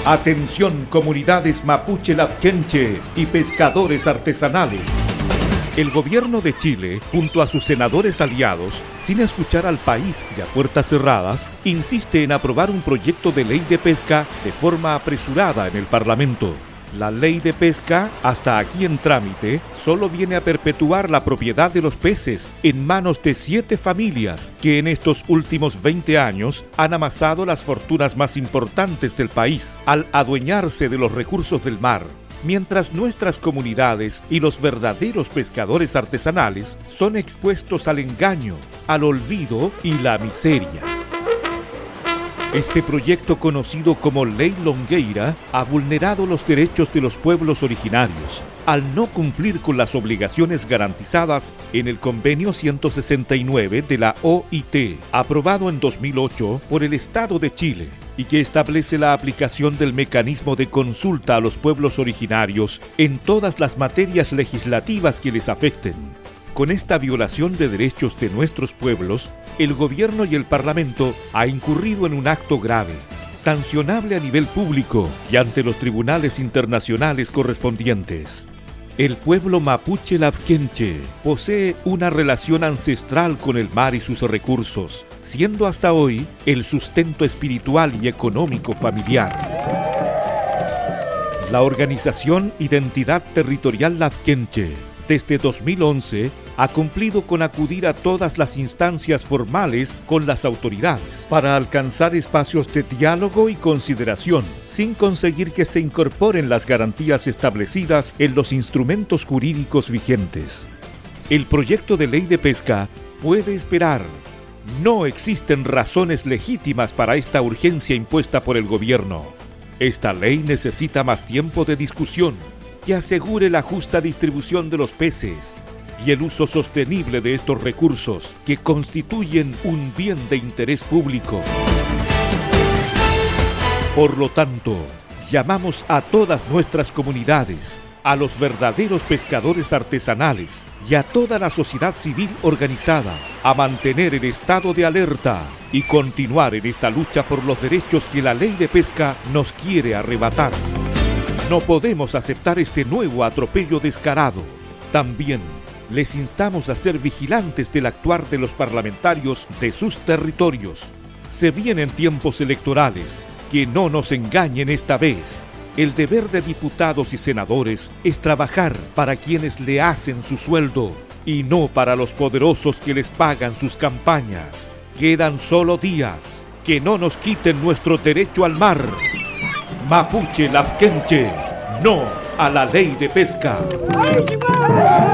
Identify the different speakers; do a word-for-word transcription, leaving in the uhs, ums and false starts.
Speaker 1: Atención comunidades mapuche lafkenche y pescadores artesanales. El gobierno de Chile, junto a sus senadores aliados, sin escuchar al país y a puertas cerradas, insiste en aprobar un proyecto de ley de pesca de forma apresurada en el Parlamento. La ley de pesca, hasta aquí en trámite, solo viene a perpetuar la propiedad de los peces en manos de siete familias que en estos últimos veinte años han amasado las fortunas más importantes del país al adueñarse de los recursos del mar, mientras nuestras comunidades y los verdaderos pescadores artesanales son expuestos al engaño, al olvido y la miseria. Este proyecto, conocido como Ley Longueira, ha vulnerado los derechos de los pueblos originarios al no cumplir con las obligaciones garantizadas en el Convenio ciento sesenta y nueve de la O I T, aprobado en dos mil ocho por el Estado de Chile, y que establece la aplicación del mecanismo de consulta a los pueblos originarios en todas las materias legislativas que les afecten. Con esta violación de derechos de nuestros pueblos, el gobierno y el Parlamento ha incurrido en un acto grave, sancionable a nivel público y ante los tribunales internacionales correspondientes. El pueblo mapuche lafkenche posee una relación ancestral con el mar y sus recursos, siendo hasta hoy el sustento espiritual y económico familiar. La organización Identidad Territorial Lafkenche, desde dos mil once, ha cumplido con acudir a todas las instancias formales con las autoridades para alcanzar espacios de diálogo y consideración, sin conseguir que se incorporen las garantías establecidas en los instrumentos jurídicos vigentes. El proyecto de ley de pesca puede esperar. No existen razones legítimas para esta urgencia impuesta por el gobierno. Esta ley necesita más tiempo de discusión que asegure la justa distribución de los peces y el uso sostenible de estos recursos que constituyen un bien de interés público. Por lo tanto, llamamos a todas nuestras comunidades, a los verdaderos pescadores artesanales y a toda la sociedad civil organizada a mantener el estado de alerta y continuar en esta lucha por los derechos que la ley de pesca nos quiere arrebatar. No podemos aceptar este nuevo atropello descarado. También les instamos a ser vigilantes del actuar de los parlamentarios de sus territorios. Se vienen tiempos electorales, que no nos engañen esta vez. El deber de diputados y senadores es trabajar para quienes le hacen su sueldo y no para los poderosos que les pagan sus campañas. Quedan solo días. Que no nos quiten nuestro derecho al mar. Mapuche lafkenche, no a la ley de pesca.